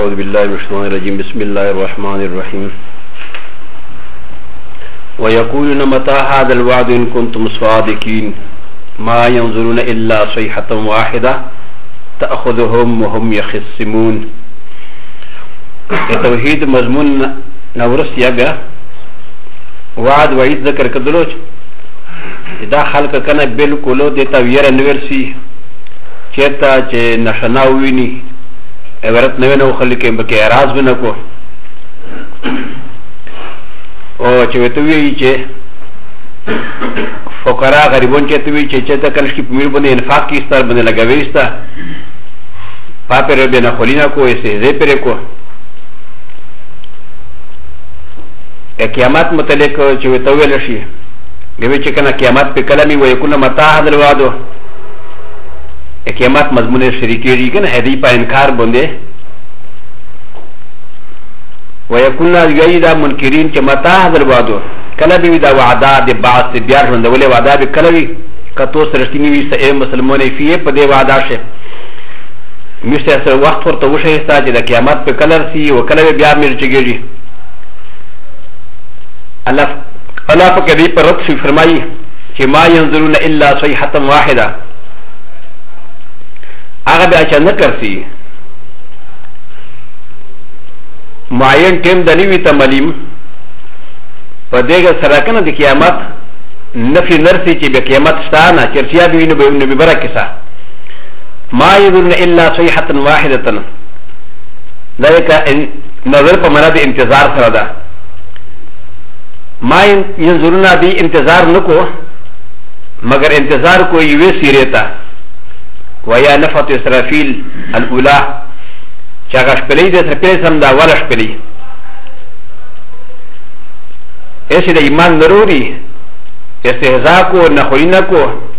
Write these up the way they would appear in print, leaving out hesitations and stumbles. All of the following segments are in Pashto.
أعوذ بالله من الشيطان الرجيم بسم الله الرحمن الرحيم ويقولون متى هذا الوعد إن كنتم صادقين ما ينظرون إلا صيحة واحدة تأخذهم وهم يخصمون التوحيد مضمون نورس يبا وعد وعيد ذكر كدلوج دا خلق كان بالكلو دي تغيير نورسي چیتا چه نشناوینی عبارت نوینو خلقی بکی اعراض بنکو او چه ویتوی چه فقراء غریبون چه چه چه تا کنشکی پمیر بنده انفاق کیستا بنده لگویستا پا پر بینا خولینا کو استهزه پر کو قیامت متعلق چه ویتوی لشی بیوی چه کنا قیامت پی کلمی و یکون متا حدل وادو قیامت مضمون شریکی ری کنه ادی پا انکار بنده و یکون یوی دا منکرین چه متا حدل وادو کلا بیوی دا وعدا دی بعض تی بیار شنده ولی وعدا بی کلا بی کتو سرشتینی ویستا اے مسلمونی فیه پا دی وعدا شه میسته اصر وقت ورطا وشه استا چه دا قیامت پا کلر سی و کلا بی بیار میر چگی جی اللہ پا کدی پر رد سی فرمائی چه ما ینظرون الا صیحتا واحدا آغا بیا چا نکرسی معین ٹیم دنیوی تا ملیم پا دیگا سراکن دی قیامت نفی نرسی چی بیا قیامت ستانا چرسیا بیوینو نبی برا کسا ما یدرون الا صیحتا واحدتا دایکا نظر پا منا دی انتظار سردا ما ینظرون دی انتظار نکو مگر انتظار کو یوی سیریتا ويا نفط إسرافيل الأولى شاغش بلي ده سرپيل سمدا ولش بلي ایسے ده ایمان ضروری استهزاء کو نخورینا کو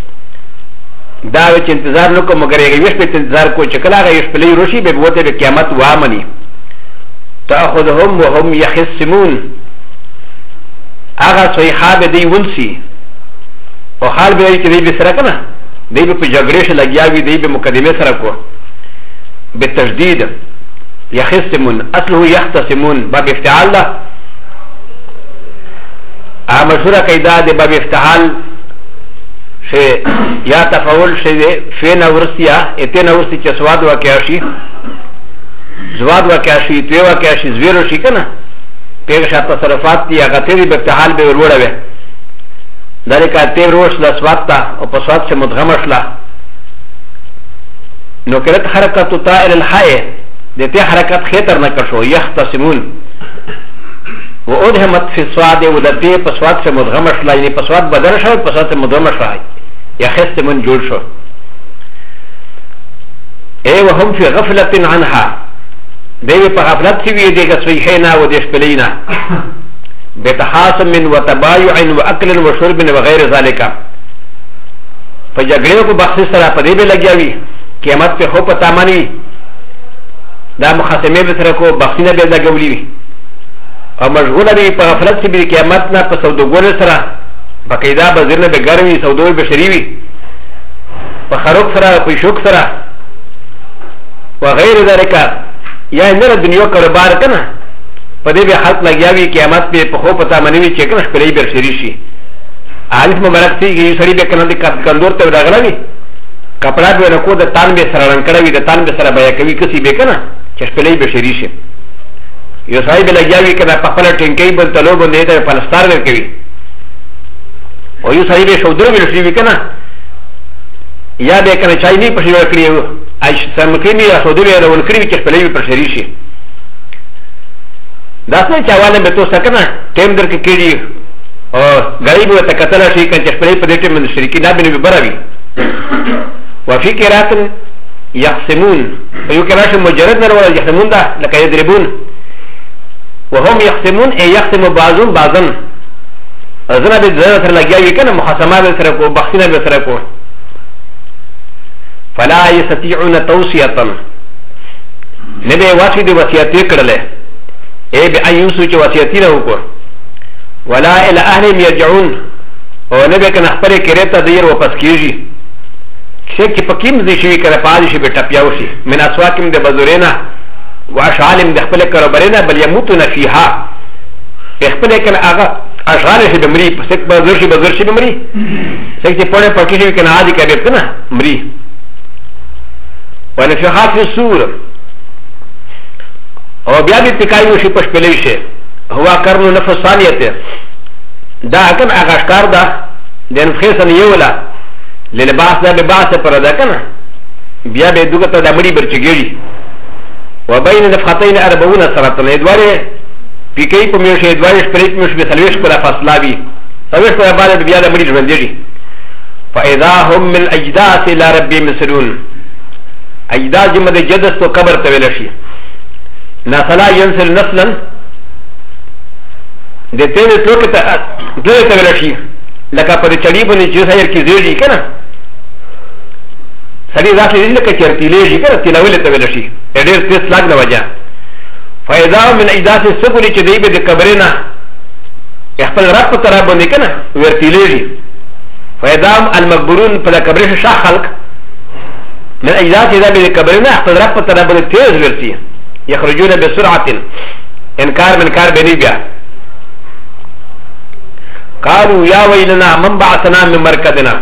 داوچ انتظار نکو مگر یوش پہ انتظار کو چکلا غیش بلي روشی بے بوتے بے قیامت وامنی تأخذهم وهم يخصمون آغا صحیحاب دی ونسی و حال بے دی بسرکنا دی به جګړې شه لګیاوي دی به مقدمه سره کو بالتشديد يخصمون اصله يختصمون باب افتعال ده مشهوره قاعده ده باب افتعال شي یا تفاعل شي فين ورسيا اتنا ورسي چې سواد واقع شي زواد واقع شي توي واقع شي زویرو شي کنه پیغه شات تصرفات دي هغه ته به افتعال به وروړوي ذلك تيروش لا سواتا او بسوات سے مدغمش لا نو كانت حركه طائر الحي دتي حركات خطر نكشو يختصمون وادهمت في الصاد ودتي بسوات سے مدغمش لا يعني بسوات بدل شو بسوات سے مدغمش لا يختصمون جول شو اي وهم في غفله عنها دي بغفلت في ديك صيحنا وديش بلينا بتحاسم وتبايع واكل وشرب وغير ذلك فجغړو کو بخص سره پدې به لګیاوي قیامت په خو پتا مانی دا مخاصمه به سره کو بخښنه به لګولې او مشغوله به په غفلت کې به قیامت نه په سوداګر سره بقیدا بزرنه به ګرمي سوداوي بشریوي په خروق سره په شوک سره وغير ذلك یا نه دنیا کاروبار کنه پدې به حق لګیاوي قیامت به په خو پتا منوي چې کنه خپلې بر شری شي عارف مبارک سي یي سړي به کنه د کندور ته راغلي کپڑا به نه کو د تان به سره رنگ کړوي د تان به سره بیا کوي کسي به کنه چې خپلې بر شری شي یو سړي به لګیاوي کنه په خپل ټینګي بل تلو باندې ته فلسطار ور کوي او یو سړي به شودرو به شي کنه یا به کنه چای نه پښې ور کړی ايش سمکري یا شودرو یا ور کړی چې خپلې بر شری شي داسې چاواله به تو سکنه ټیم در کې کېږي او غریب ته کتل شي چې خپلې په دې ټیم باندې شریکی نه بنوي براوي وفي قرات يقسمون یو قرات مجرد نه ولا يقسمون ده لکه يضربون وهم يقسمون اي يقسم بعضهم بعضا ازنا به ذره سره لګیاوي کنه محاسمه سره کو بخښنه به سره کو فلا يستطيعون توصيه نه به واسي دي وصيت کړله اي بأن يوسو چه وسيطي له وکو ولا الى اهلهم يرجعون او نبي كان اخبره كريتا دير وپس کیجي شيك چه پکیم زي شوي کنه پادي شي بي ټپياو شي من اسواکم ده بزورینا واشعالم د خپل کاروبارنا بل يموتون فيها خپل کنه هغه اشعار شي بمري پسک بزر شي بمري سکه په پټي شي کنه عادي کبه کنه مري ونفخات في الصور او بیا دې تکایو شي پښ پلي شي هو کرنو نفس ثانیته دا کنه هغه ښکار ده د نفخسن یولا للباس ده لباس پر ده کنه بیا به دغه ته د مړي برچګيږي وبين نفختين 40 سنه ادواره پیکې په میوشه ادواره شپریک میوشه به سلويش پر فاصلاوي سلويش پر باندې بیا د مړي ژوندېږي فاذا هم من اجداث الى ربهم يسرون اجداث جمع د جدث تو قبر ته ویل شي نسلا ينسل نسلا د تیر ټوکه ته ویل شي لکه په چړي باندې چې سایر کې زیږي کنه سړي ځکه دې لکه چرتیلېږي کنه تلاویل ته ویل شي ډېر تیز لاګ نه وجه فاذا من اجداث السبل چې دی به د قبرنا خپل رب په طرف باندې کنه ورتیلېږي فاذا المقبرون په قبر شاه خلق من اجداث اذا به قبرنا خپل رب په طرف باندې تیز ورتي يخرجون بسرعه انكار من كار بني بیا قالوا يا ويلنا من بعثنا من مركزنا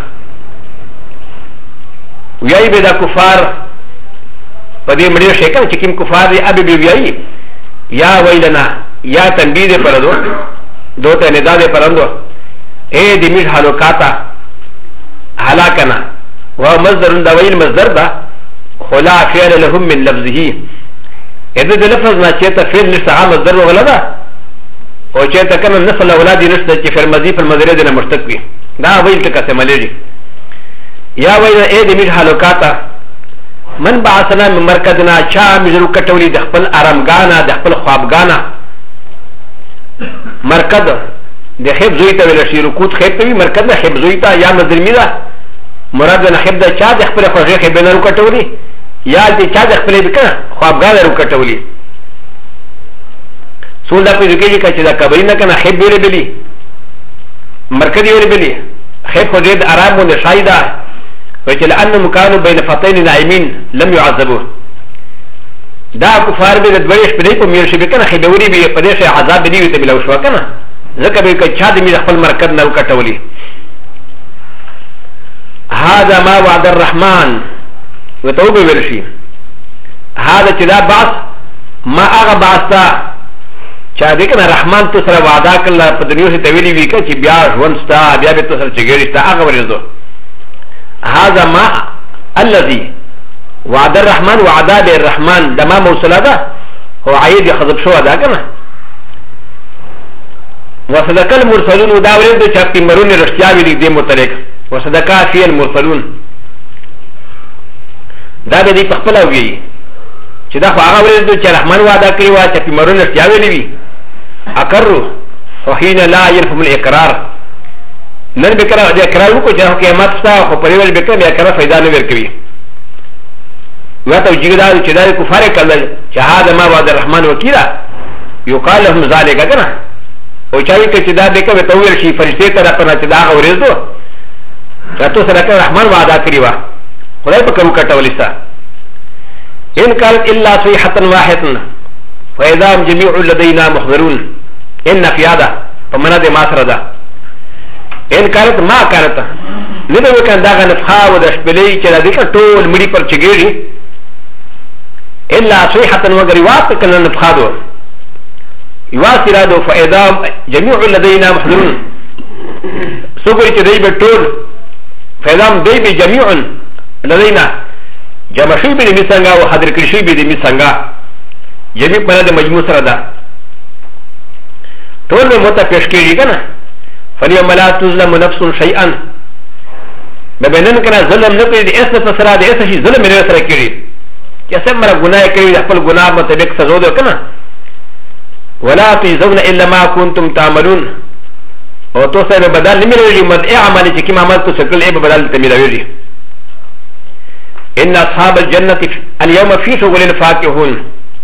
وياي بدا كفار پدې مړي شکل چې کوم کفار دي ابي بي وياي يا ويلنا يا تنبيه پردو دوته ندا دې پرندو اے دې مش هلاکاتا هلاکنا ومصدر دا ويل مصدر دا خلا فعل لهم من لفظه اذا د لفظ ما چې ته فعل نشته مصدر وغلدا او چې ته کنه نفل اولاد نشته چې فرمزي په مدرې دې مشتق وي دا ویل ته قسم لري يا ويل اے دې مش هلاکاتا من بعثنا من مرکزنا چا مجرو کټولي د خپل آرامګانا د خپل خوابګانا مرکز د خیب زوی ته ویل شي رکوت خیب ته وي مرکز د خیب زوی ته یا مزرمی ده مراد نه خیب د چا د خپل خوږه خیب نه کټولي یا د چا د خپل بکنه خوابګانا رو کټولي سول دا په دې کې چې دا کبري نه کنه خیب ویل بلی مرکز ویل بلی خیب خو دې آرام مو نشایدا وجه لأنهم كانوا بين فتين نائمين لم يعذبوا دا كفار بي دويش بدي په مير شي بکنه خيبوري بي په دې عذاب بدي وي ته بلو شو کنه ځکه به چا دې مي خپل مرکز نه وکټولي هذا ما وعد الرحمن وتوبه ورشي هذا چې دا بعث ما هغه بعثا چا دې کنه رحمان تو سره وعده کړل په دنیا کې تویلي وی چې بیا ژوند ستا بیا به تو سره چګړی ستا هغه ورزو هذا ما الذي وعد الرحمن وعذاب الرحمن دما موصله ده هو عيد يخذب شو هذا كنا وصدق المرسلون وداولين دو چاپی مرون رشتیاوی دی مترک وصدقا فی المرسلون دا به دی پخپلا وی چې دا خو هغه ورځ چې رحمان وعده کړی و چې مرون رشتیاوی دی اقروا وحين لا ينفهم الاقرار نن به کړه د اقرار وکړو چې قیامت ستا خو په ویل به کړه بیا کړه فائدہ نه ورکوي وته جګدار چې دا کفار کړل چې هاذا ما وعد الرحمن وکیلا یقال لهم ذلك کنه او چاوي چې دا به کوي ته ویل شي فرشته ته راپنه چې دا اورېز دو راته سره کړه رحمان وعده کړی و خدای په کوم کټولستا ان قالت الا صيحه واحده فاذا جميع لدينا محضرون ان في هذا فمن هذا ما سردا ان كانت ما كانت لذا كان داغا نفخا ودشبلي كلا ديكا طول مري پر چگيري الا صيحة وغر يواس كنا نفخا دو يواس رادو فاذا جميع لدينا محضرون سوغري چه دي بطول فاذا دي بجميع لدينا جمع شوي بي دي سنگا وحضر كرشوي بي دي سنگا جميع پنا دي مجموع سردا طول میں موتا پیش کیجی کنا فاليوم لا تظلم نفس شيئا ببنن كنا ظلم نكري دي اسم فسرا دي اسم شي ظلم من سره کړي چې سم مر ګناه کوي خپل ګناه مطابق سزا ده کنه ولا تجزون الا ما كنتم تعملون او تو سره بدل نمرې مد اعمال چې کوم عمل تو شکل ای بدل تمرې ان اصحاب الجنه اليوم في شغل فاكهون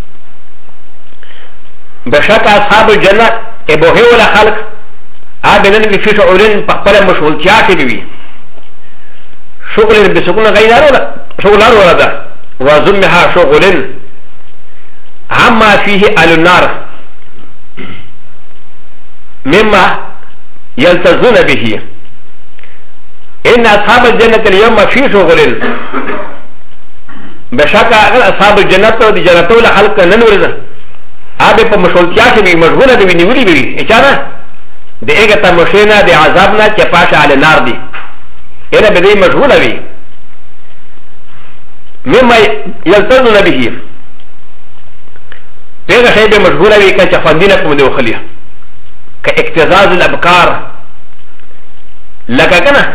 بشك اصحاب الجنه ابوه ولا خلق آبنن بفي شعورين بقبل مشغول تياتي بي شغل بسكون غير شغل ولا ده وزمها شغل عما فيه أهل النار مما يلتزون به إن أصحاب الجنة اليوم في شغل بشكل أصحاب الجنة دي جنة ولا خلق ننورد أبي بمشغولتيا شبي مشغولة دي نولي بي إيشانا دي إيجا تمشينا دي عذابنا كفاشا على النار دي إنا بدي مشغولة بي مما يلتزون به بيغا شيء بمشغولة بي كان شفاندينة كمدي وخليه كاكتزاز الأبكار لكا كنا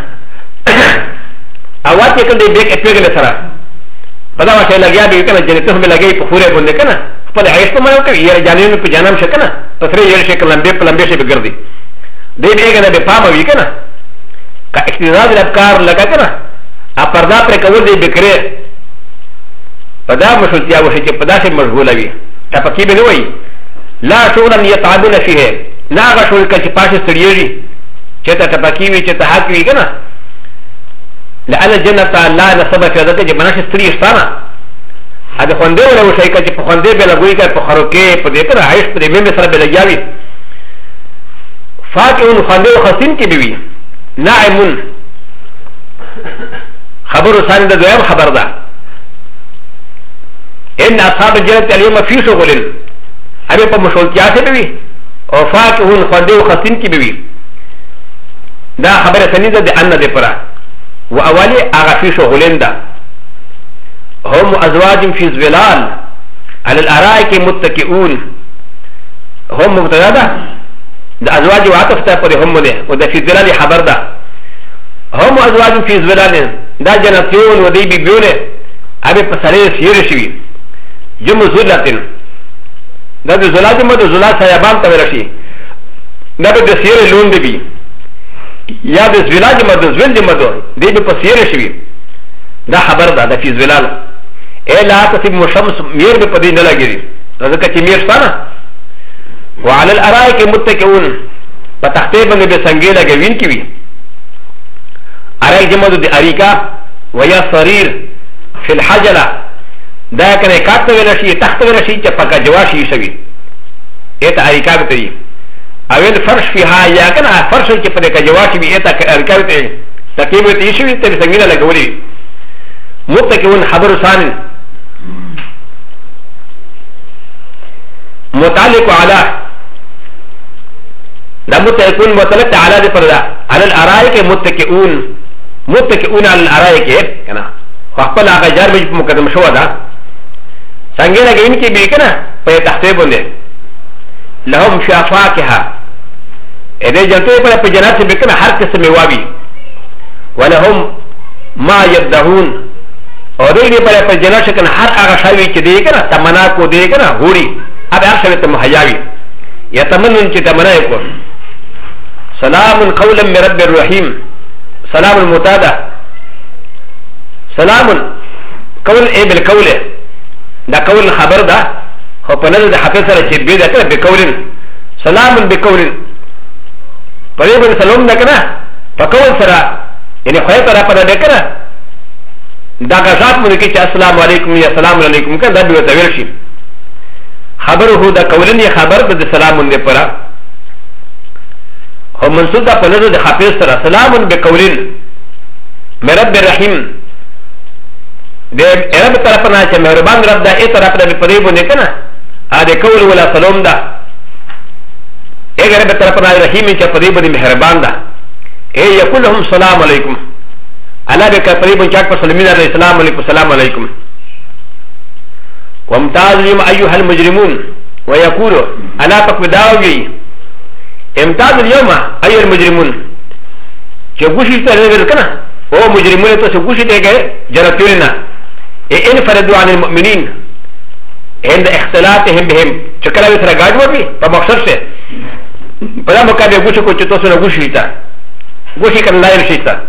اوات يكن دي بيك اتوغل سرا فدا ما شيء لگیا بي كنا جنتهم لگئی پخورے بند كنا فدا عيشتو ما يوكا ير جانين پہ جانم شكنا تسري ير شكل لمبے شي بگردي دي بيگنا بي پاما بي كنا كاكتزاز الأبكار لكا كنا اپردا پر کول دي بکرے فدا مشلتیا وشي چه پدا سے مشغولا بي تپکی بي نوئی لا شغلا يتعبون فيه ناغا شغل كا چه پاش سريجي چه تا تپکی وي چه تا حق وي كنا لأن الجنة لا نصب في ذاته جبناش ستري اشتانا هذا خونده ولا وشيكا جب خونده بلا غويكا بخروكي بديكنا عايش بدي ميم سر بلا جاوي فاكهون خونده وخسين كي بيوي ناعمون خبر ثاني ده دوام خبر ده إن أصحاب الجنة اليوم في شغل أبي بمشغولتيا بيوي وفاكهون خونده وخسين كي بيوي ده خبر ثاني ده أن ده برا وأولي أغفي شغلين ده هم أزواج في الظلال على الأرائك متكئون هم مبتدا ده أزواج وعطف تابر هم ده وده في الظلال حبر ده هم أزواج في الظلال ده جنتيون ودي بيبيون أبي بسالي سير شوي جم زلاتين ده زلات مدو زلات سيابان تبرشي ده بده سير لون بي یا د زویلاج مدو زویل دی مدو دی به پسیر شوی دا خبر ده د فی زویلال ای لا تصب مشمس میر به پدی نه لګی ځکه چې میر ستانه وعلى الارائك متكئون پتخته باندې به څنګه لګوین کی وی ارائک جمدو دی اریکا ویا سریر فی الحجله دا کنه کاټ ویل شي تخت ویل شي چې پکا جواشي شوی ایت اریکا به تی اول فرش فيها يا كان فرش كي فدك جواشي بيتا كاركاوت تكيبت يشوي تبي سنجينا لكولي متكون خبر ثاني متعلق على لم تكون متلقى على الفردا على الارائك متكئون على الارائك كنا فقبل اغجار بج مقدم شو ده سنجينا جين كي بيكنا فيتحتبون لهم شافاكها إذا جنتوا يبقى في جنات بكنا حركة سميوابي ولهم ما يدهون ودين يبقى في جنات شكنا حر أغشاوي كديكنا تمناكو ديكنا هوري أبي أغشاوي تمحياوي يتمنون كتمنا يكون سلام قولا من رب الرحيم سلام المتادة سلام قول إيه بالقول ده قول الخبر ده هو بنظر ده حفظ سره چې بيد کړه بقولن سلام بقولن پرې باندې سلام نه کړه په قول سره یعنی خو ته را پره ده کړه دا غزاد مونږ کې چې السلام علیکم یا سلام علیکم کړه دا به وتویل شي خبره ده قولن یا خبر ده سلام نه پره هو منصوب ده په نظر ده حفظ سره سلام بقولن مرب الرحیم ده رب طرفنا چې مهربان رب ده ای طرف ده په دې باندې کنه هذا قول ولا سلام ده اگر رب طرفنا رحیم چې په دې باندې مهربان ده اي يقول لهم السلام عليكم الا بك قريب چاک پر سلام علیہ السلام علیکم السلام علیکم وامتاز اليوم ايها المجرمون ويقول الا تقداوي امتاز اليوم ايها المجرمون چې ګوشي ته نه کنه او مجرمون ته څه ګوشي ته گئے جنتینا ان فردوا عن المؤمنين عند اختلافهم بهم چکلا وی سره گاډ وبي په مقصد سے په دا مکه به ګوشي کو چې تاسو نه ګوشي تا ګوشي کله لای شي تا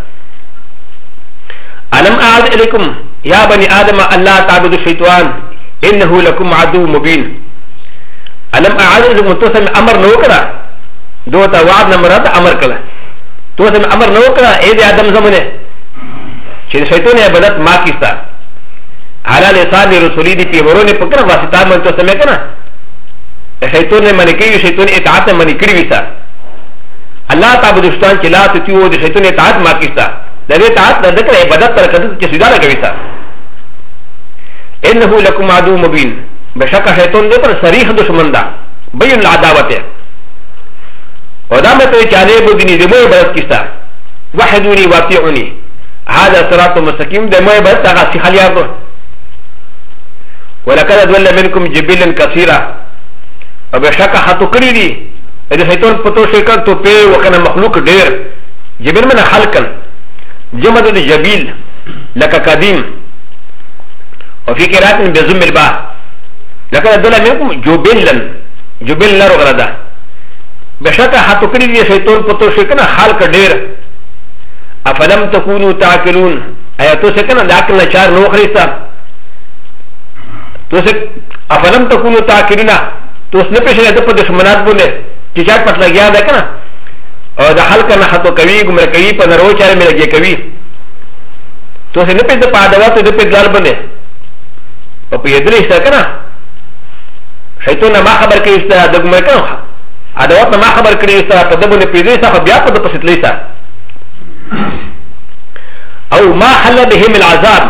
الم اعد اليكم يا بني ادم الله تعبدوا الشيطان انه لكم عدو مبين الم اعد اليكم تاسو امر نو کړه دوته وعد نه مراد امر کړه تاسو امر نو کړه اې د ادم زمونه چې شیطان عبادت ما کیستا على لسان رسولي دي بيوروني بكرة واسطة من تسمى شيطان من كي شيطان اطاعت من كريسا الله تعبد شيطان كلا تتيو دي شيطان اطاعت ما كيسا ده اطاعت ده ذكر عبادت تركت كسيدانا كيسا انه لكم عدو مبين بشك شيطان ده پر صريح دشمن ده بين العداوت ودامت چاله بدني دمو عبادت كيسا وحدوني واطيعوني هذا صراط مستقيم دمو عبادت هغه سخاليا ولقد ضل منكم جبلا كثيرا وبشك حتو کړی دي د شیطان په تو شکل تو په وکنه مخلوق ډیر جبل من خلقا جمع د جبیل لك قديم وفي قراءة بزم الباء لقد ضل منكم جبلا رغدا بشك حتو کړی دي شیطان په تو شکل خلق ډیر افلم تكونوا تعقلون اياتو سکنه د عقل نه چار نو خريستا تو سک افلم تكونوا تعقلون تو اس نے پیشے دے پر دشمنات بولے کہ چاٹ پٹ لگیا ہے کنا اور دا حل کرنا خطو کوي گمر کوي پر نرو چارے میں لگے کوي تو اس نے پہ دے پادوا تو دے پہ دلال بنے اور پہ ادری اس کنا شیطان ما خبر کئی اس دا گمر کنا ادوات ما خبر کئی اس پر دبو نے پیدے سا بیا پر پسٹ لیسا او ما حل بهم العذاب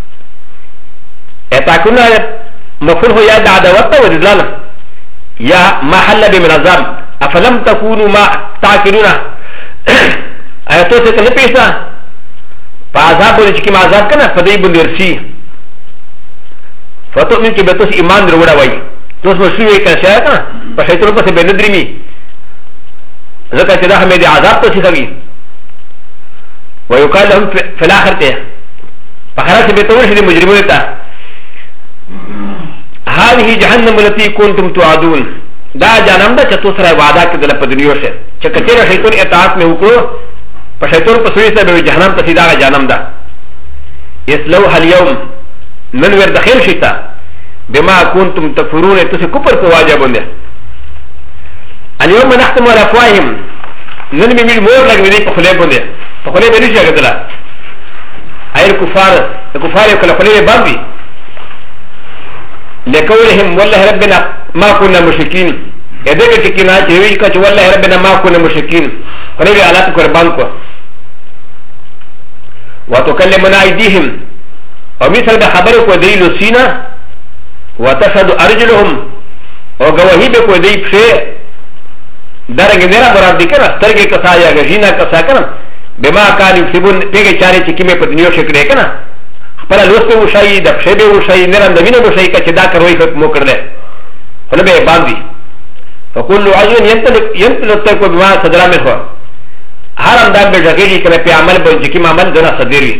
اتاكنا مفعول هو يا عداوت و دلال يا ما حل بمنظم افلم تكونوا ما تعقلون ايتو سے کنے پیسا فعذاب بولے چکی عذاب کنا فدی بندرسی فتو من کی بتوس ایمان دروڑا وای توس مشروع کنا شاہ کنا پر شیطان پر سے بندرمی ذکر چدا ہمیں دی عذاب تو سکھوی ويقال لهم في الاخرته فخلاص بتوش دي مجرمون تا هذه جهنم التي كنتم توعدون دا جهنم دا چتو سره وعده کړل په دنیا شه چې کچېره شیطان اطاعت نه وکړو په شیطان په سوي سره به جهنم ته سیدا جهنم دا اسلوها اليوم من ور داخل شتا بما كنتم تكفرون تاسو کفر په واجب نه اليوم نختم على افواههم نن می مور لګوي په خله باندې په خله باندې څه غدلا اي کفار کله خله باندې لقولهم والله ربنا ما كنا مشركين ادهك تكنا جوي كچ والله ربنا ما كنا مشركين فنبي علات قربان کو وتكلمنا ايديهم ومثل بخبر کو دی لسینا وتشهد ارجلهم وغوهي بكو دی پھے درنگ میرا برابر دکنا سترگے کسا یا گجینا کسا کنا بما كان يكسبون پیگے چارے چکی میں پدنیو شکرے کنا فلا لوس به وشاي د شبه وشاي نرم د وینه وشاي کچ دا کروي حکم کړل فله به باندې فكل عجن ينطلق بما صدر منه هر اندام به ځکه چې په عمل باندې کې عمل دنا صدري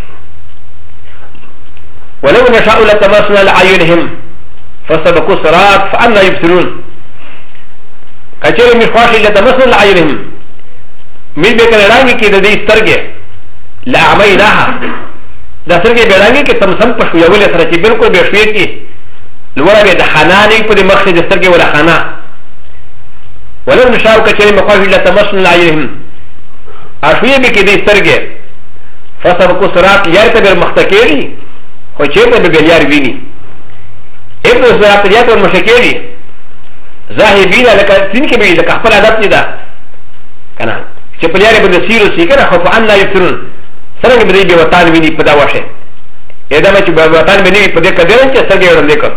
ولو نشاء لتمسنا لعينهم فسبقوا الصراط فأنا يبصرون کچره می خواشي لتمسنا لعينهم می به کله راځي کې د دې سترګې لا عميناها دا سرګي بیرانګي کې تم سم پښو یو له سره چې بالکل به شوي کې لوړه به د خانانې په مخه د سرګي ولا خانا ولو نشاو کچې مقاوي لا تمسن العينهم اشوي به کې د سرګي فسبقوا صراط یار ته بر مختکېری خو چې په به یار ویني ابن صراط یات او مشکېری ظاهرین لکه سین کې به د خپل عادت نه ده کنه چې په یاري باندې سیرو سي کنه خو ان لا یفرون سرنگ بدی بی وطان بینی پدا وشه ایدامه چه بی وطان بینی پده کدرن چه سرگی ورنده کر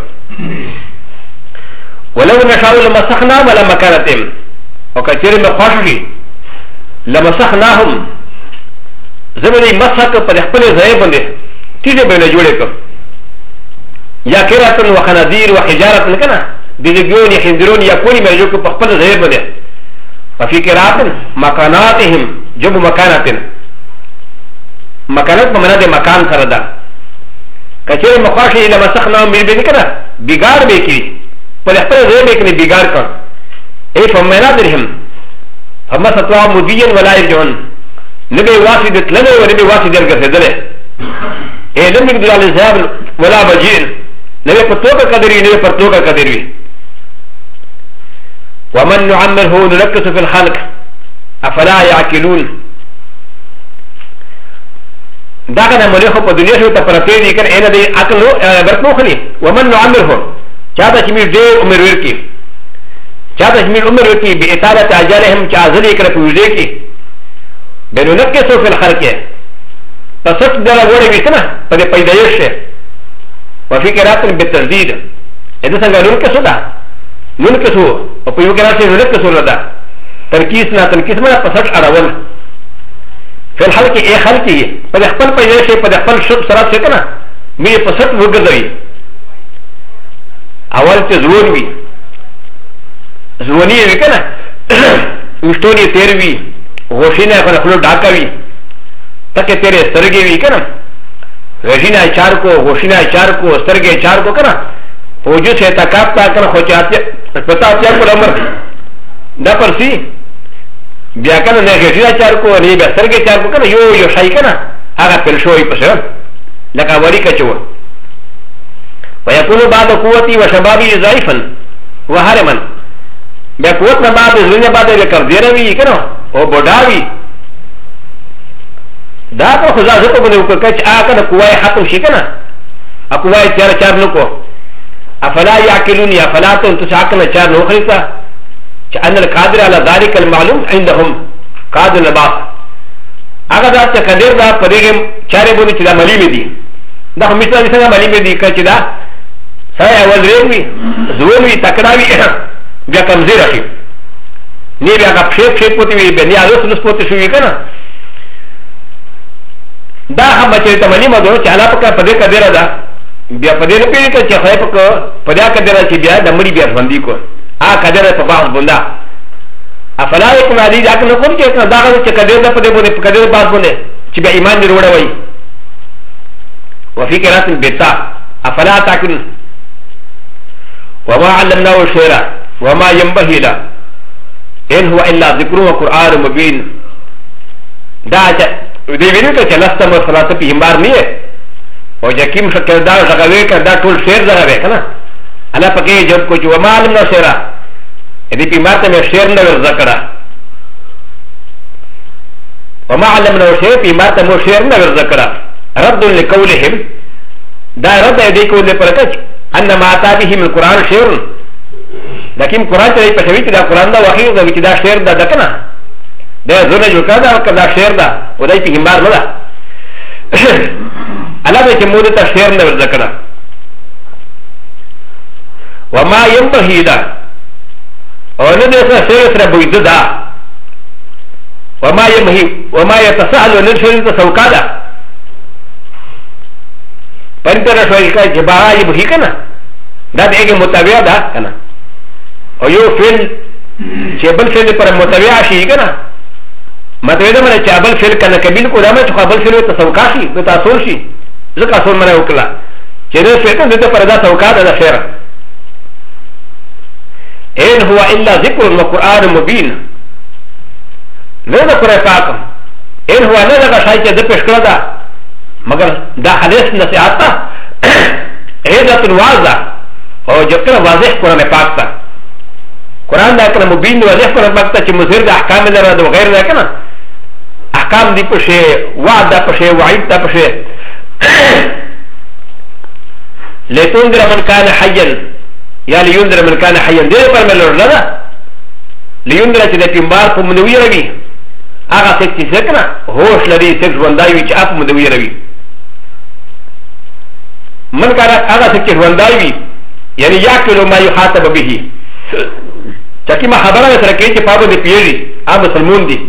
ولو نشاو لمسخنا ولا مکانتیم وکچر مخواشی لمسخناهم زمانی مسخ پده خپل زعی بنده تیزه بینه جوڑه کر یا کراتن و خنادیر و حجارتن کنا دیزگیون یا خندرون یا کونی مرجو که خپل زعی بنده وفی کراتن مکاناتهم جب مکانتن مکانت بمنا دے مکان سره ده کچره مخاشی لمسخنا میر به کنه بیگار به کی پر خپل ځای به کنه بیگار کړ ای فمنا درهم فما ستوا مدین ولا يرجون نبي واسد لنا ونبي واسد الجسدله ای لم يقدر على الذهاب ولا بجين نبي پتوکا قدری نبي پتوکا قدری ومن نعمره نركز في الخلق افلا يعقلون دا کنه ملخ په دنیا شو ته پرته دي کنه ان دې عقل برتنو خلی ومن نعمره چاته چې می دې عمر ورکی چاته چې می عمر ورکی به اطاعت اجرهم چې ازلی کړه پوجې کی بنو نکه سو فل خلق پسټ دلا وړي وکنه په پیدایش وفي قرات بالتجديد اذا څنګه نور کې سودا نور کې سو او په یو قرات نور کې سو لدا ترکیز نه ترکیز مله پسټ اړول فل خلق اي خلق په خپل پیدایش په خپل شب سره څه کنه مې پسټ وګرځي اول ته زور وي زونی وي کنه وشتونی تیر وي غوښینه په خپل ډاکا وي تکه تیرے سترګې وي کنه غوښینه چار کو غوښینه چار کو سترګې چار کو کنه پوجو سے تکاپ تا کنه خو چاته پتا چا کو عمر دا پرسی بیا کنه نه غوښینه چار کو نه بیا سترګې چار کو کنه یو شای کنه هغه پر شوی پسه لکه وری کچو ويكون بعد قوتي وشبابي ضعيفا وهرما بقوتنا بعد زلنا بعد الكرديروي كنا او بوداوي دا په خدا زه په بده وکړه چې اګه د قوای ختم شي کنه ا قوای چار نکو افلا يعقلون يا فلا تنتشاكل چار نو خريطه چې ان القادر على ذلك المعلوم عندهم قادر الباس اګه دا چې کډیر دا پرېګم چارې بونه چې دا ملي دي دا هم مثال څنګه ملي دي چې دا سای اول ریوي زووي تکړاوي بیا کمزور شي نی بیا کا پښې پوتې وي بیا نه اوس پوتې شوې کنه دا هم چې ته ملي مدو چې الا پکا پدې کډیر دا بیا پدې نه پیږي چې خای پکا پدې کډیر چې بیا د مړي بیا باندې کو ا کډیر په باغ بوندا افلا یکم علی دا کنه کوم چې دا چې کډیر د پدې بونه کډیر باغ بونه چې بیا ایمان دې وروړوي وفي قرات البتا افلا تاكل وما علمناه الشعر وما ينبغي له ان هو الا ذكر وقران مبين دا دې ویني چې لسته مرفلات په همبار نه او جکیم شکل دا زغوي کړه ټول شعر زغوي کنه انا پکې جب کو چې وما علمنا الشعر دې په ماته مې شعر نه ورذکره وما علمنا الشعر په ماته مو شعر نه ورذکره رد لقولهم دا رد دې کول پر کچ ان ما اتى به من القران شعر لكن قران ته په شوي دا قران دا وحي دا چې دا شعر دا دکنه دا زونه جو کړه دا شعر دا ودای په همبار نه دا الله دې چې موږ ته شعر نه ورذکره وما ينبغي دا او نه دې سره سره بوید دا وما ينبغي وما يتساهل ونشر تسوقا پنځه شوي کا جبا یې به کنه دا دغه متابع ده کنه او یو فعل چې بل فعل پر متابع شي کنه متابع ده مله چې بل فعل کنه کبیل کو دمه چې بل فعل تسوقا شي د تاسو شي ځکه اصل منه وکړه چې دا فعل کنه پر دا توقا ده خیر ان هو الا ذکر القران مبین نه ده قرآن پاک ان هو نه ده شای چې د پښکړه ده مگر دا حدیث نصیحت تا عیدت واضح او جبکر واضح قرآن پاک تا قرآن دا کنا مبین واضح قرآن پاک تا چه مزیر دا احکام دا دا وغیر دا کنا احکام دی پشه وعد دا پشه وعید دا پشه لیتوندر من کان حیاً یا لیوندر من کان حیاً دیر پر ملور لده لیوندر چه دا پیمبار پا منوی روی آغا سکتی سکنا ہوش لدی سکت وندائی وی چه آپ منوی روی من كان هذا سكر ونداوي يعني ياكل ما يخاطب به تاكي ما خبره سركي فابو دي بيجي ام مسلمون دي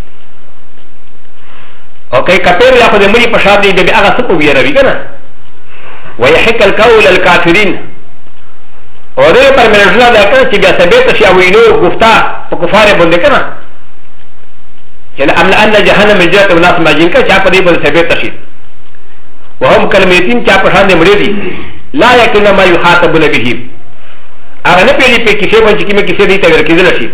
اوكي كتير ياخذ مري بشادي بي اغا سپو ويروي كنا ويحك القول الكافرين وده پر مرجلا ده كنا چې بیا ثبت شي او ينو گفتا په کفار باندې كنا يعني ان جهنم جاءت الناس ماجين کا چا په دې باندې ثبت شي وهم كلمتين كا پشان مريدي لا يكن ما يخاطبون به اغه پيلي په کیسه باندې کیمه کیسه دي ته ورکیدل شي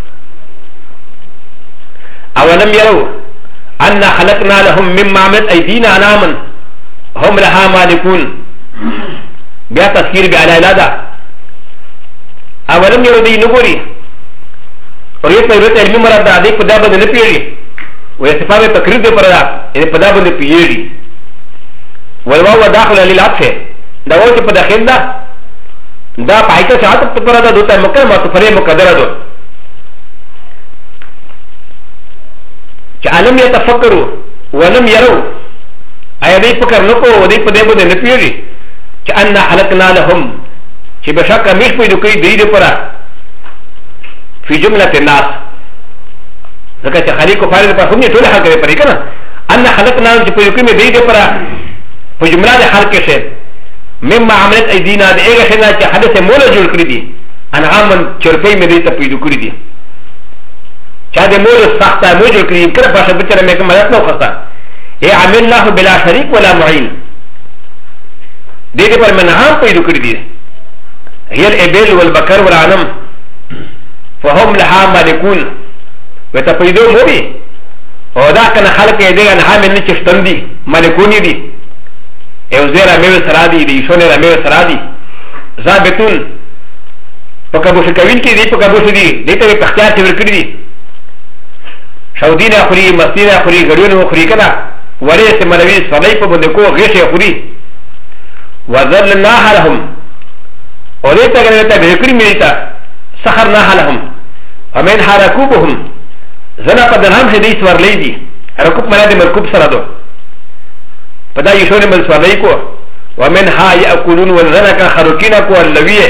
اولم يروا ان خلقنا لهم مما عملت ايدينا اناما هم لها مالكون بیا تذکیر بیا علادا اولم يروا دي نغوري وريت وريت علم مراد ده په دا باندې نه پیږي و استفاده تقریر دې پردا ان په دا باندې پیږي والواو داخل للعطف دا وجه په داخل ده دا پایته چې عطف پر ده دوته مکمل متفری مقدره ده چې علم يتفکروا ولم يروا اي دې فکر نکو دې په دې باندې نه پیږي چې ان خلقنا لهم چې بشک مش په دې کوي دې لپاره په جمله الناس ځکه چې خالق فاعل په هم نه ټول حق لري پرې کنه ان خلقنا چې په دې کوي دې لپاره په جمله د خلق شه مما عملت ايدينا د اګه خنا چې حدث مولا جوړ کړی دي انعام چرپې مې دې ته پیدا کړی دي چا د مولا سخته مو جوړ کړی کړه په څه بچره مې کوم مدد نو خسته اي عمل الله بلا شريك ولا معين دې دې پر منعام پیدا کړی دي هي الابل والبكر والعنم فهم لها مالكون وتفيدوا مبي وذا كان خلق يدي انعام من چشتندي مالكوني دي او زیرا میوه سرادی دی شونه را میوه سرادی ضابطون پکابوش کوین کی دی پکابوش دی دیتا وی پختیار تی ورکڑی دی شودین خوری مستین خوری گڑیون خوری کنا ولی سے منوی صلی پا بندکو غیش خوری وذل ناها لهم و دیتا گنیتا بھکری میریتا سخر ناها لهم ومن ها رکوبهم زنا پا دنام سے دی سور لی دی رکوب منا دی مرکوب سرادو فدا يشون من سواليكو ومنها يأكلون والزنك خروكينكو اللوية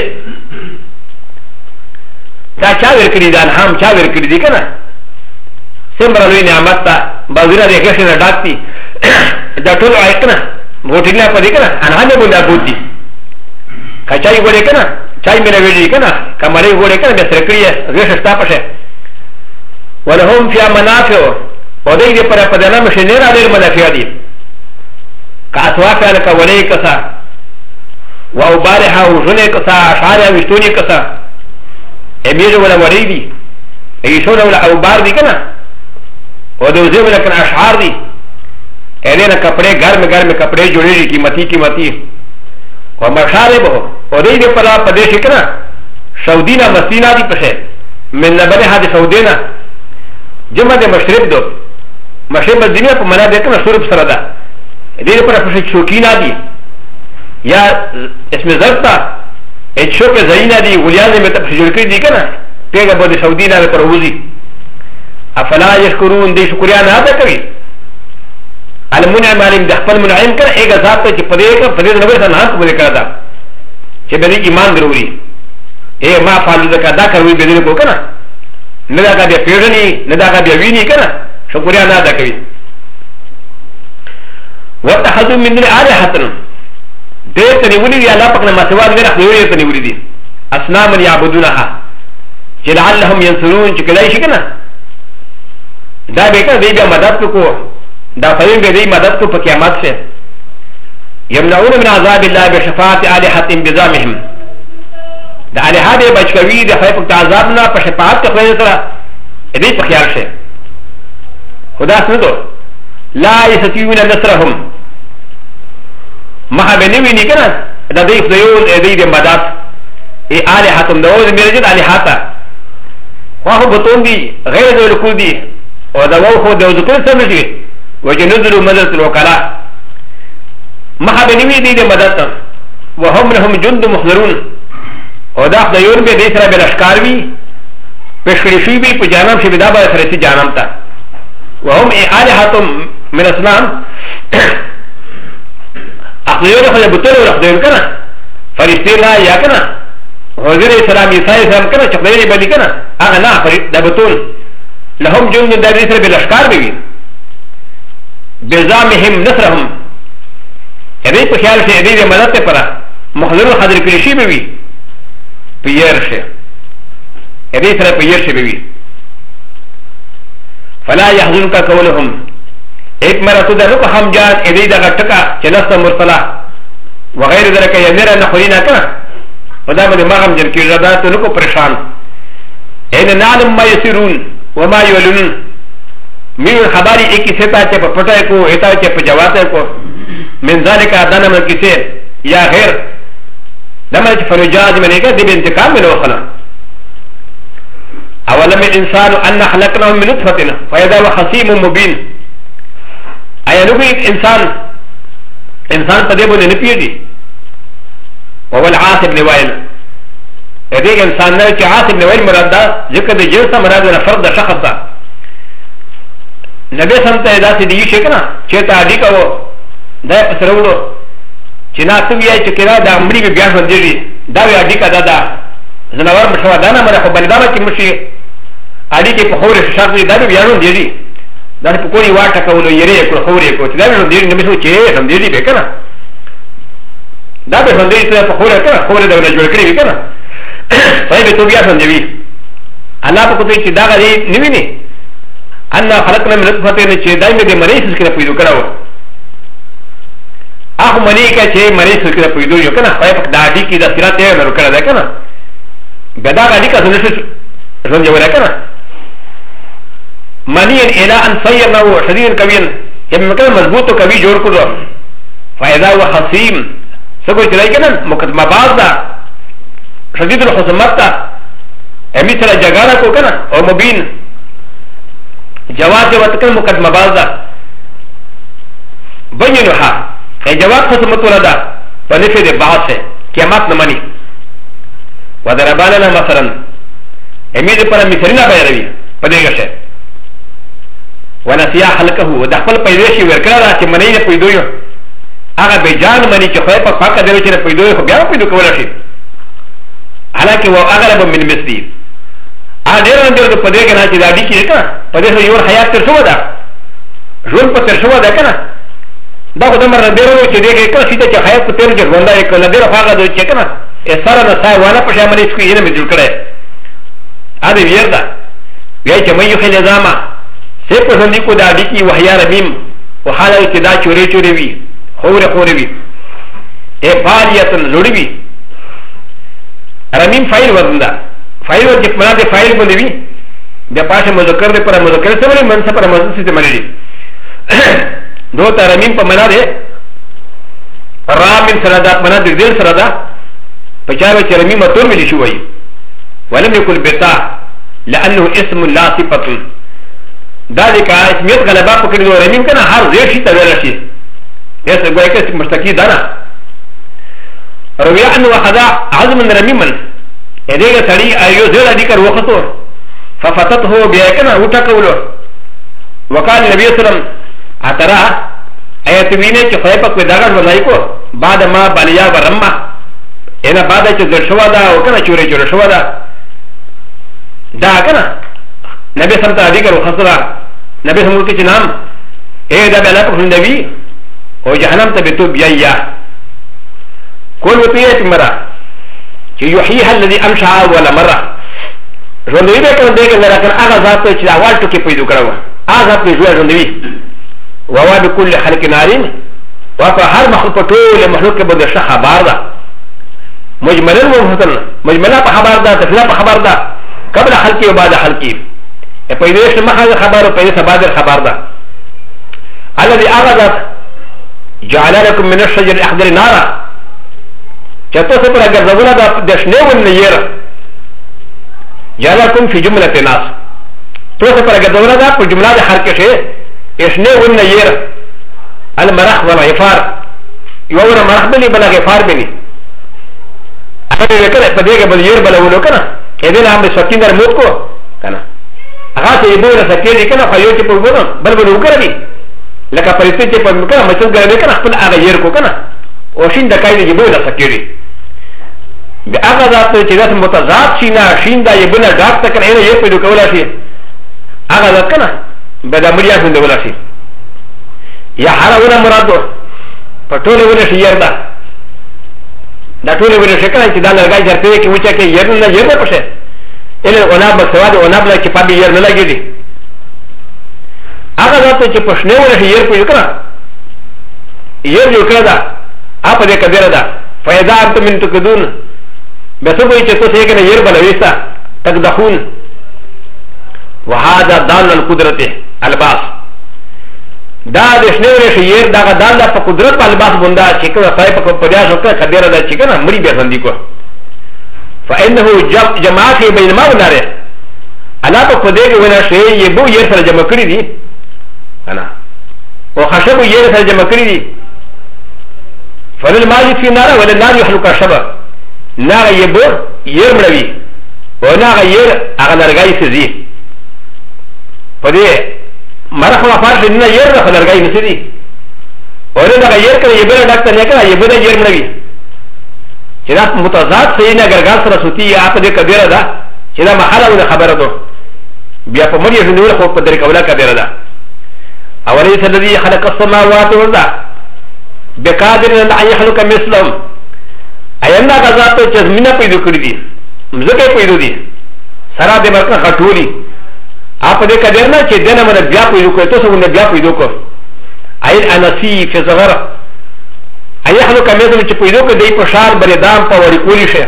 تا چاوير كري دان هم چاوير كري دي كنا سمبرا لوي نعمت تا بازونا دي غشنا داكتي دا طول عيقنا بوتينا پا دي كنا انها نبون دا بوتي کا چاي گوڑے كنا چاي منا ويجي كنا کمالي گوڑے كنا بسر كريه غش شتا پشه ولهم فيها منافع ودي دي پرا پدانا مشنير علير منافع دي كاتوافع لك ولي كسا وأبارها وجنة كسا أشعارها وشتوني كسا أمير ولا وليدي يشون ولا أوبار دي كنا ودوزي ولا كان أشعار دي ألينا كبري غرم كبري جوري كيمتي ومشاربه ودي دي پلا پديش كنا شودينا مسينا دي پشه من لبنها دي شودينا جمع دي مشرب دو مشرب الدنيا پا منا دي كنا شرب سردا دې پر پښه شوکینا دي یا اسم زرتا اچوک زینا دي وليان مې ته پښه جوړ کړی دي کنه پیغه بده سعودي نه پر وځي افلا يشكرون دې شکریا نه ادا کوي المنعم عليهم د خپل منعم کړه ایګه ذات ته چې پدې نه وې نه قبول کړه دا چې به ایمان ضروري اے ما فعل ذکر دا کوي به دې کو کنه نه دا کا دې پیژني نه دا کا دې ویني کنه شکریا نه ادا کوي واتخذوا من دون آلهة دي تنولي دي الله پاکنا ما سوال غير اخذوري تنولي دي اصناما يعبدونها لعلهم ينصرون چکدائی شکنا دا بیکن دی بیا مدد کو دا فهم بی دی مدد کو پا قیامت سے يمنعون من عذاب الله بشفاعة آلهة بزامهم دا آلهة دی بچکوی دی خواهی پکتا عذابنا پا شفاعت کا خواهی سرا دی پا خیال سے خدا سندو لا يستطيعون نصرهم ما بنوي نكنا دا ديف ديول ادي دي مدد اي آلهاتم دوز ميرجد آلهاتا وهو بطون دي غير ذو الكل دي ودوو خو دوز كل سمجي وجنزلوا مدرسة الوكلاء ما بنوي دي دي مدد وهم لهم جند محضرون وداخ ديول بي دي سرا بالاشكار بي بشكرشي بي پا جانم شي بدا با فرسي جانم تا وهم اي آلهاتم من اسنام اخذيون خلال بطول ورخدين كنا فرشتين لا يا كنا وزير السلام يساء السلام كنا چقدين بلي كنا اغا نا دا بطول لهم جند دا بيسر بالاشكار بي بزامهم نصرهم ادي په خیال سے ادي مدد ته پرا مخزن حاضر کړی شي به وي پیر شه ادي سره پیر شه به وي فلا يحزنك قولهم ایک مرتو ده نو هم جان ادي دغه ټکا چلست مرسلا وغير ذلك يمر نخرينا كنا ودا باندې ماغم جن کې رضا ته نو کو پریشان ان نعلم ما يسرون وما يعلنون من خبري ایک ستا چې په پټای کو ایتا چې په جواب کو من ذلك ادنا من کیسه یا غیر دمه چې فرجاج منه کې د انتقام منو خلا اولم الانسان ان خلقناه من نطفه فاذا هو خصيم مبين اي نو انسان انسان په دې باندې نه پیږي او ول عاص ابن وائل دې انسان نه چې عاص ابن وائل مراد ده ځکه د جنس مراد نه فرد د شخص ده نبی سم ته دا سې دی شي کنه چې ته اډی کوو دا پسرولو چې نا ته ویای چې کړه دا امړي بیا ژوند دی دا وی اډی کا دا زناور مشوا دا نه مره خو بلدار کې مشي اډی کې په خوري شرط دا بیا ژوند دی دا په کوی واټه کولو یری کو خوري کو چې دا ژوند دی نه مسو چې ژوند دی به کنه دا به ژوند دی ته په خوري کنه خوري دا جوړ کړی وی کنه پای به تو بیا ژوند دی الله په کوی چې دا غری نیوی نه ان خلقنا من نطفه چې دایمه د مریض سره پیدا کړو هغه منی کا چې مریض سره پیدا یو کنه پای په دادی کې د سرات یې ورو کړل کنه بدا غادي کا څنګه څنګه ولا کنه منی الى ان صيرنا شديد كبير یم مکه مضبوط او کوي جوړ کړو فاذا هو حسيم څنګه چې لای کنه مقدمه باز دا شديد الحسمت تا امی سره جګړه کو کنه او مبین جواب وتكل مقدمه بعضا بينها اي جواب خصمت ولدا فنفذ بعض قيامات نماني وضربنا مثلا اميد پر مثلنا بيروي پدېګه ونسيا خلقه ودخل پیدائشي ورکړه چې منی نه پیدوي هغه به جان منی چې خو په پاکه دی چې پیدوي خو بیا پیدو کول شي حالکه و اغلب من مثلي ا ډېر اندر په دې کې نه چې دا دي کې کنه په دې یو حیات تر شو ده ژوند په تر شو ده کنه دا خو د مر ډېر و چې دې کې کله چې حیات په تر کې ژوند یې کله ډېر هغه د چې کنه ا سره نه سای وانه په شامل هیڅ کې نه جوړ کړي ا دې ویل دا وی چې مې یو خل نظام سه په ژوند کو دا دي کې وحیا ربیم وحاله کې دا چوري چوري وي خوره خوره وي ا فاریتن لړوي وي رمیم فایل وزنده فایل ورته په معنی فایل باندې وي د پاشه مذکر د پر مذکر سره منصب پر مذکر څه معنی دي دو ترمیم په معنی ده رامین سره ده معنی د ذل سره ده په چا چې رمیم تور ویل شي وي ولم يكن بتا لانه اسم لا صفه ذلك اسميت غلبا پکړي دو رمیم کنه هر ځای شي ته ویل شي یسه ګویا کې مشتکی ده نه روي انه وخذا عزم رميما ادهغه سړی ایو زړه دي کر وختو ففتته بيكنا وټکولو وقال النبي صلى الله عليه وسلم اترى ايت وینه چې خدای په دغه ولای کو بعد ما بلیا ورما انا بعد چې ذل شو دا او کنه چوري چور شو دا کنه نبی صلی الله علیه وسلم نبی صلی الله علیه وسلم نام اے دا بلا په نبی او جهنم ته به تو بیا كل وطيئة مرة يحييها الذي أمشى أول مرة جندوي بكم ديك لكن أغازات تجد أول تكي بيدو كروا أغازات بيجوا جندوي وهو بكل خلق نارين وفي هر مخلوق طول مخلوق بده شخ خبار ده مجملا ومفتن مجملا بخبار ده تفلا بخبار ده قبل خلقي وبعد خلقي يبيدوش محل خبار وبيدوش بعد الخبار ده الذي أغازات جعل لكم من الشجر الأخضر نارا چاته سره ګرځول دا د شنه ون یې جعلکم فی جمله ناس تو سره ګرځول دا په جمله د هر کې شی شنه ون یې المرخ ولا غفار یو ور مرخ بلی بل غفار بلی هغه وکړه په دې کې بل یې بل ولو کنه اې دې نام سکین در موت کو کنه هغه ته یې بوله سکین کنه خو یو چې په ونه بل بل وکړي لکه پرېته چې په مکه مچن ګرځي کنه خپل هغه یې کو کنه او شین د کای دی بوله سکیری د هغه ذات چې داس متضاد شي نه شین دا یې بل ډاک تک نه یې په دوکولا شي هغه ذات کنه به د مړیا څنګه ولا شي یا هرونه مراد په ټوله ونه شي یردا دا ټوله ونه شي کنه چې دا لګای چرته کې وچا کې یې نه یې په شه اله اوناب سواد اوناب لا کې پابي یې نه لګیږي هغه ذات چې په شنه ونه شي یې په کنه یې یو کړه apa dia kadera da faida antum min tukadun beso koi cheto se ke yer balawisa takdahun wa hada dal al qudrati albas da deshnere she yer da dal da qudrat albas bunda chekwa sai pa padiya shokka kadera da chikana mri be sandi ko fa innahu jama'ati bain ma unare ala pa podege wala she ye bu yer sar jama kri di ana o khashabu yer sar jama kri di فللماجد في نار وللنار يحلق الشبه نار يبور يرملوي ونار ير اغنرغاي سزي فدي مرحبا فارش ان ير اغنرغاي نسدي ونار ير كان يبر دكتور نكا يبر يرملوي كذا متضاد سينا غرغال سرسوتي اپ دي كبيره ده كذا محله ولا خبره ده بیا په مړي ژوندول خو په طریقه ولا کبیره ده اوليس الذي خلق السماوات والارض بقادر ان يخلق مثلهم اينا غزات جزمنا پیدا کړی دي مزګه پیدا دي سره د مرکه غټولي اپ دې کبیر نه چې دنه من بیا پیدا کړو ته څنګه بیا پیدا کړو اي انسي في صغر اي يخلق مثلهم چې پیدا کړی دی په شار بریدام په وړي کولی شه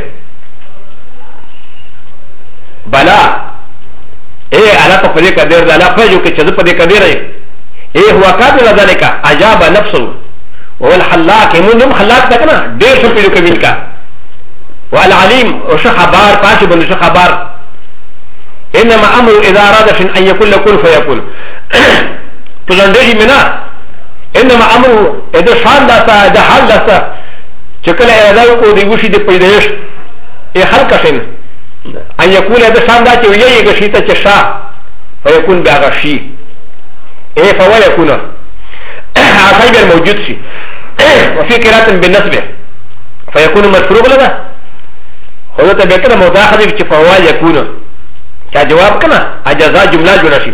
بلا ايه على فقدي كبير ده لا فجو كذا فقدي كبير ايه هو قابل ذلك اجاب نفسه وهو الحلاق يمون خلاق تكنا دير شو بيدو كبير كا والعليم وش خبار قاشب وش خبار انما امر اذا اراد شيء ان يكون لكل فيكون تزندجي منا انما امر اذا شان داسا اذا حال داسا شكل اراده کو دی وشي دی پیدائش ايه خلق شين ان يكون هذا شان دا چې ویي غشيته چې شا فيكون باغشي ايه فهو يكون عصيب الموجود شي وفي قراءة بالنسبة فيكون مفروغ لنا هو تبكنا مداخل في فهو يكون كجواب كنا اجزاء جملة جناشي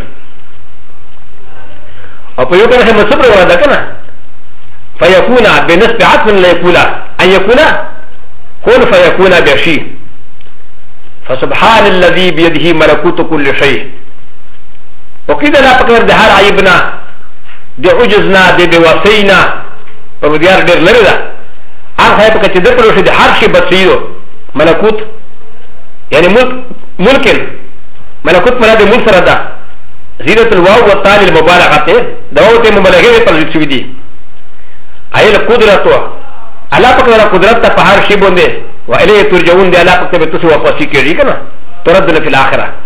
او فيكون هي مصبر ولا كنا فيكون بالنسبة عطف لا يكون ان يكون كون فيكون بشي فسبحان الذي بيده ملكوت كل شيء وكذا لا فكر دهار عيبنا دي عجزنا دي بواسينا ومديار دير لردا عن خيبك تدخلوا في دهار شيء بسيطه ملكوت يعني ملكن ملكوت مراد ملك ردا زينة الواو والتالي المبالغة دواوة مبالغة تلزيد سويدي اي القدرة على فكر قدرة فهار شيء بنده وإليه ترجعون دي على فكر بتسوى فاسي كيري كنا تردنا في الآخرة